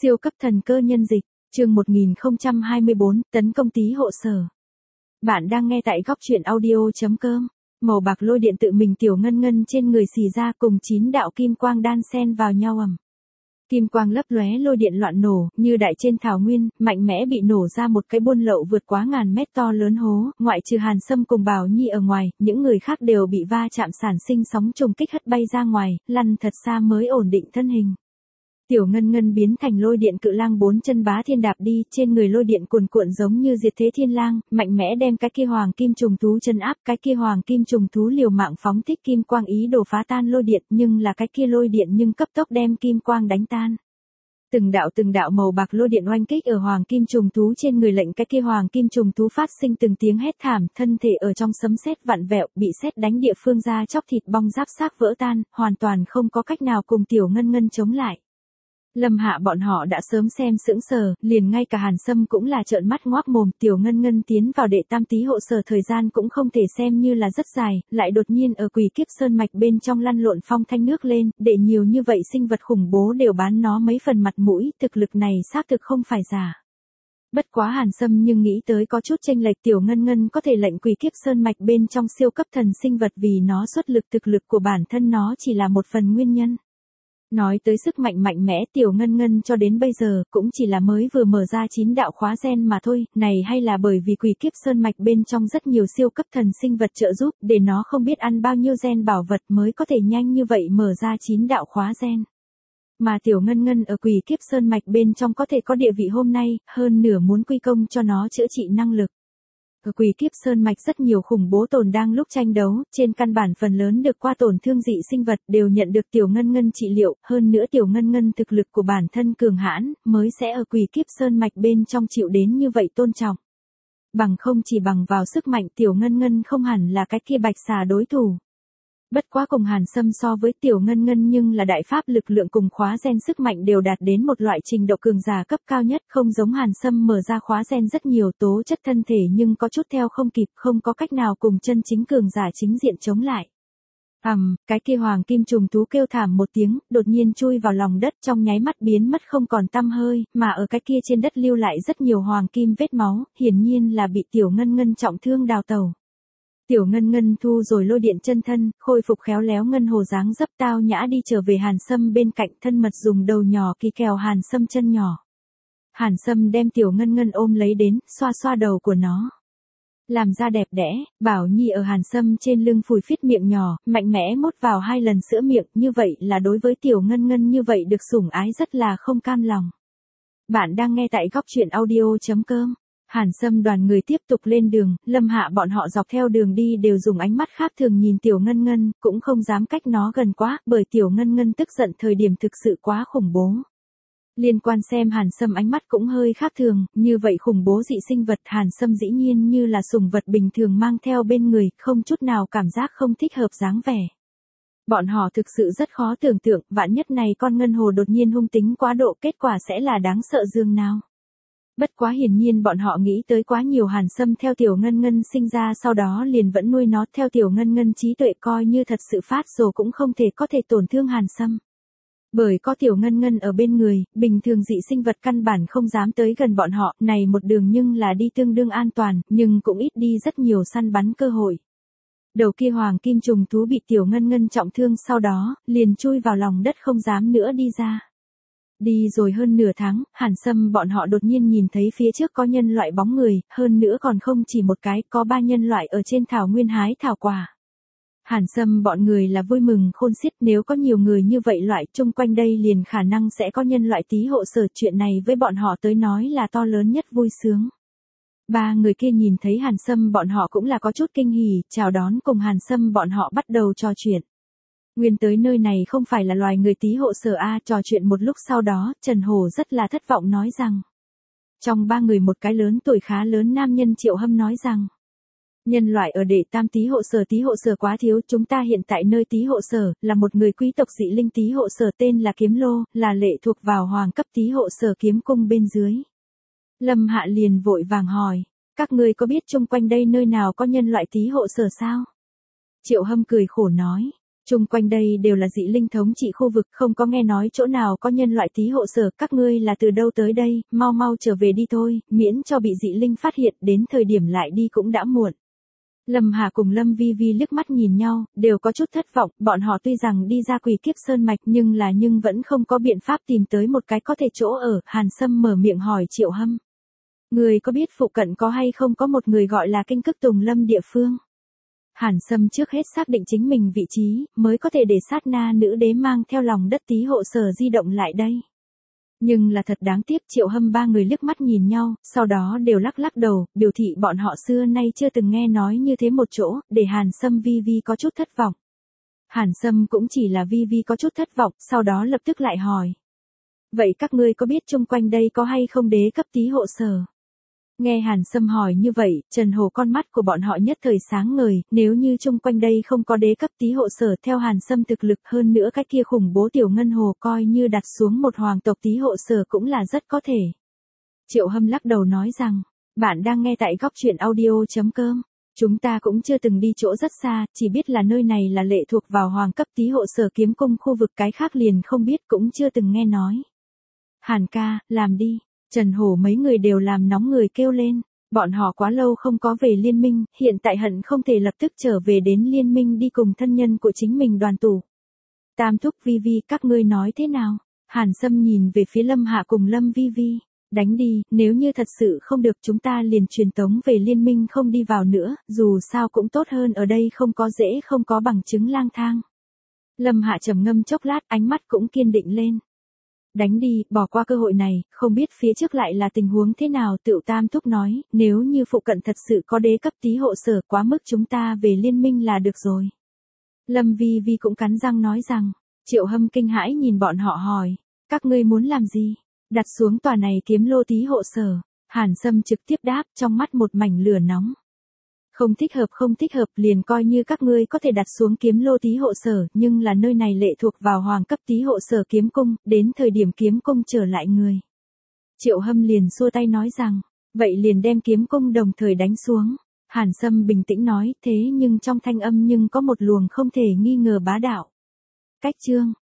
Siêu cấp thần cơ nhân dịch, chương 1024, tấn công tí hộ sở. Bạn đang nghe tại góc truyện audio.com. Màu bạc lôi điện tự mình tiểu ngân ngân trên người xì ra cùng 9 đạo kim quang đan xen vào nhau ầm. Kim quang lấp lóe lôi điện loạn nổ, như đại trên thảo nguyên, mạnh mẽ bị nổ ra một cái buôn lậu vượt quá ngàn mét to lớn hố, ngoại trừ Hàn Sâm cùng Bảo Nhi ở ngoài, những người khác đều bị va chạm sản sinh sóng trùng kích hất bay ra ngoài, lăn thật xa mới ổn định thân hình. Tiểu ngân ngân biến thành lôi điện cự lang 4 chân bá thiên đạp đi, trên người lôi điện cuồn cuộn giống như diệt thế thiên lang, mạnh mẽ đem cái kia hoàng kim trùng thú chân áp, cái kia hoàng kim trùng thú liều mạng phóng thích kim quang ý đồ phá tan lôi điện, nhưng là cái kia lôi điện nhưng cấp tốc đem kim quang đánh tan. Từng đạo màu bạc lôi điện oanh kích ở hoàng kim trùng thú trên người, lệnh cái kia hoàng kim trùng thú phát sinh từng tiếng hét thảm, thân thể ở trong sấm sét vặn vẹo, bị sét đánh địa phương da chóc thịt bong giáp xác vỡ tan, hoàn toàn không có cách nào cùng tiểu ngân ngân chống lại. Lâm Hạ bọn họ đã sớm xem sững sờ, liền ngay cả Hàn Sâm cũng là trợn mắt ngoác mồm, tiểu ngân ngân tiến vào đệ tam tí hộ sở thời gian cũng không thể xem như là rất dài, lại đột nhiên ở Quỷ Kiếp Sơn mạch bên trong lăn lộn phong thanh nước lên, để nhiều như vậy sinh vật khủng bố đều bán nó mấy phần mặt mũi, thực lực này xác thực không phải giả. Bất quá Hàn Sâm nhưng nghĩ tới có chút chênh lệch, tiểu ngân ngân có thể lệnh Quỷ Kiếp Sơn mạch bên trong siêu cấp thần sinh vật vì nó xuất lực, thực lực của bản thân nó chỉ là một phần nguyên nhân. Nói tới sức mạnh mạnh mẽ, tiểu ngân ngân cho đến bây giờ cũng chỉ là mới vừa mở ra 9 đạo khóa gen mà thôi, này hay là bởi vì Quỷ Kiếp Sơn mạch bên trong rất nhiều siêu cấp thần sinh vật trợ giúp, để nó không biết ăn bao nhiêu gen bảo vật mới có thể nhanh như vậy mở ra 9 đạo khóa gen. Mà tiểu ngân ngân ở Quỷ Kiếp Sơn mạch bên trong có thể có địa vị hôm nay, hơn nửa muốn quy công cho nó chữa trị năng lực. Ở Quỷ Kiếp Sơn mạch rất nhiều khủng bố tồn đang lúc tranh đấu, trên căn bản phần lớn được qua tổn thương dị sinh vật đều nhận được tiểu ngân ngân trị liệu, hơn nữa tiểu ngân ngân thực lực của bản thân cường hãn, mới sẽ ở Quỷ Kiếp Sơn mạch bên trong chịu đến như vậy tôn trọng. Bằng không chỉ bằng vào sức mạnh tiểu ngân ngân không hẳn là cái kia bạch xà đối thủ. Bất quá cùng Hàn Sâm so với tiểu ngân ngân nhưng là đại pháp lực lượng cùng khóa gen sức mạnh đều đạt đến một loại trình độ cường giả cấp cao nhất, không giống Hàn Sâm mở ra khóa gen rất nhiều tố chất thân thể nhưng có chút theo không kịp, không có cách nào cùng chân chính cường giả chính diện chống lại. Cái kia hoàng kim trùng thú kêu thảm một tiếng, đột nhiên chui vào lòng đất, trong nháy mắt biến mất không còn tăm hơi, mà ở cái kia trên đất lưu lại rất nhiều hoàng kim vết máu, hiển nhiên là bị tiểu ngân ngân trọng thương đào tẩu. Tiểu ngân ngân thu rồi lôi điện chân thân, khôi phục khéo léo ngân hồ dáng dấp tao nhã đi trở về Hàn Sâm bên cạnh, thân mật dùng đầu nhỏ kỳ kèo Hàn Sâm chân nhỏ. Hàn Sâm đem tiểu ngân ngân ôm lấy đến, xoa xoa đầu của nó. Làm ra đẹp đẽ, Bảo Nhi ở Hàn Sâm trên lưng phủi phít miệng nhỏ, mạnh mẽ mút vào 2 lần sữa miệng, như vậy là đối với tiểu ngân ngân như vậy được sủng ái rất là không cam lòng. Bạn đang nghe tại góc truyện audio.com. Hàn Sâm đoàn người tiếp tục lên đường, Lâm Hạ bọn họ dọc theo đường đi đều dùng ánh mắt khác thường nhìn tiểu ngân ngân, cũng không dám cách nó gần quá, bởi tiểu ngân ngân tức giận thời điểm thực sự quá khủng bố. Liên quan xem Hàn Sâm ánh mắt cũng hơi khác thường, như vậy khủng bố dị sinh vật Hàn Sâm dĩ nhiên như là sủng vật bình thường mang theo bên người, không chút nào cảm giác không thích hợp dáng vẻ. Bọn họ thực sự rất khó tưởng tượng, vạn nhất này con ngân hồ đột nhiên hung tính quá độ, kết quả sẽ là đáng sợ dường nào. Bất quá hiển nhiên bọn họ nghĩ tới quá nhiều. Hàn Sâm theo tiểu ngân ngân sinh ra sau đó liền vẫn nuôi nó theo tiểu ngân ngân trí tuệ, coi như thật sự phát rồ cũng không thể có thể tổn thương Hàn Sâm. Bởi có tiểu ngân ngân ở bên người, bình thường dị sinh vật căn bản không dám tới gần bọn họ, này một đường nhưng là đi tương đương an toàn, nhưng cũng ít đi rất nhiều săn bắn cơ hội. Đầu kia hoàng kim trùng thú bị tiểu ngân ngân trọng thương sau đó, liền chui vào lòng đất không dám nữa đi ra. Đi rồi hơn nửa tháng, Hàn Sâm bọn họ đột nhiên nhìn thấy phía trước có nhân loại bóng người, hơn nữa còn không chỉ một cái, có 3 nhân loại ở trên thảo nguyên hái thảo quả. Hàn Sâm bọn người là vui mừng khôn xiết, nếu có nhiều người như vậy loại chung quanh đây liền khả năng sẽ có nhân loại tí hộ sở, chuyện này với bọn họ tới nói là to lớn nhất vui sướng. 3 người kia nhìn thấy Hàn Sâm bọn họ cũng là có chút kinh hỉ, chào đón cùng Hàn Sâm bọn họ bắt đầu trò chuyện. Nguyên tới nơi này không phải là loài người tí hộ sở a, trò chuyện một lúc sau đó, Trần Hổ rất là thất vọng nói rằng. Trong 3 người một cái lớn tuổi khá lớn nam nhân Triệu Hâm nói rằng. Nhân loại ở đệ tam tí hộ sở quá thiếu, chúng ta hiện tại nơi tí hộ sở, là một người quý tộc dị linh tí hộ sở tên là Kiếm Lô, là lệ thuộc vào hoàng cấp tí hộ sở kiếm cung bên dưới. Lâm Hạ liền vội vàng hỏi, các ngươi có biết chung quanh đây nơi nào có nhân loại tí hộ sở sao? Triệu Hâm cười khổ nói. Chung quanh đây đều là dị linh thống trị khu vực, không có nghe nói chỗ nào có nhân loại tí hộ sở, các ngươi là từ đâu tới đây, mau mau trở về đi thôi, miễn cho bị dị linh phát hiện, đến thời điểm lại đi cũng đã muộn. Lâm Hà cùng Lâm Vi Vi liếc mắt nhìn nhau, đều có chút thất vọng, bọn họ tuy rằng đi ra Quỷ Kiếp Sơn mạch nhưng vẫn không có biện pháp tìm tới một cái có thể chỗ ở, Hàn Sâm mở miệng hỏi Triệu Hâm. Người có biết phụ cận có hay không có một người gọi là Kinh Cức Tùng Lâm địa phương? Hàn Sâm trước hết xác định chính mình vị trí, mới có thể để sát na nữ đế mang theo lòng đất tí hộ sở di động lại đây. Nhưng là thật đáng tiếc, Triệu Hâm ba người liếc mắt nhìn nhau, sau đó đều lắc lắc đầu, biểu thị bọn họ xưa nay chưa từng nghe nói như thế một chỗ, để Hàn Sâm Vi Vi có chút thất vọng. Hàn Sâm cũng chỉ là Vi Vi có chút thất vọng, sau đó lập tức lại hỏi. Vậy các ngươi có biết chung quanh đây có hay không đế cấp tí hộ sở? Nghe Hàn Sâm hỏi như vậy, Trần Hồ con mắt của bọn họ nhất thời sáng ngời, nếu như chung quanh đây không có đế cấp tí hộ sở theo Hàn Sâm thực lực hơn nữa cái kia khủng bố tiểu ngân hồ coi như đặt xuống một hoàng tộc tí hộ sở cũng là rất có thể. Triệu Hâm lắc đầu nói rằng, bạn đang nghe tại góc truyện audio.com. Chúng ta cũng chưa từng đi chỗ rất xa, chỉ biết là nơi này là lệ thuộc vào hoàng cấp tí hộ sở kiếm cung khu vực, cái khác liền không biết cũng chưa từng nghe nói. Hàn ca, làm đi. Trần Hổ mấy người đều làm nóng người kêu lên, bọn họ quá lâu không có về liên minh, hiện tại hận không thể lập tức trở về đến liên minh đi cùng thân nhân của chính mình đoàn tụ. Tam thúc Vi Vi, các ngươi nói thế nào? Hàn Sâm nhìn về phía Lâm Hạ cùng Lâm Vi Vi, đánh đi, nếu như thật sự không được chúng ta liền truyền tống về liên minh không đi vào nữa, dù sao cũng tốt hơn ở đây không có dễ không có bằng chứng lang thang. Lâm Hạ trầm ngâm chốc lát, ánh mắt cũng kiên định lên. Đánh đi, bỏ qua cơ hội này, không biết phía trước lại là tình huống thế nào, Tựu Tam thúc nói, nếu như phụ cận thật sự có đế cấp tí hộ sở quá mức chúng ta về liên minh là được rồi. Lâm Vi Vi cũng cắn răng nói rằng, Triệu Hâm kinh hãi nhìn bọn họ hỏi, các ngươi muốn làm gì? Đặt xuống tòa này kiếm lô tí hộ sở. Hàn Sâm trực tiếp đáp, trong mắt một mảnh lửa nóng. Không thích hợp, liền coi như các ngươi có thể đặt xuống kiếm lô tí hộ sở, nhưng là nơi này lệ thuộc vào hoàng cấp tí hộ sở kiếm cung, đến thời điểm kiếm cung trở lại người. Triệu Hâm liền xua tay nói rằng, vậy liền đem kiếm cung đồng thời đánh xuống. Hàn Sâm bình tĩnh nói, thế nhưng trong thanh âm nhưng có một luồng không thể nghi ngờ bá đạo. Cách chương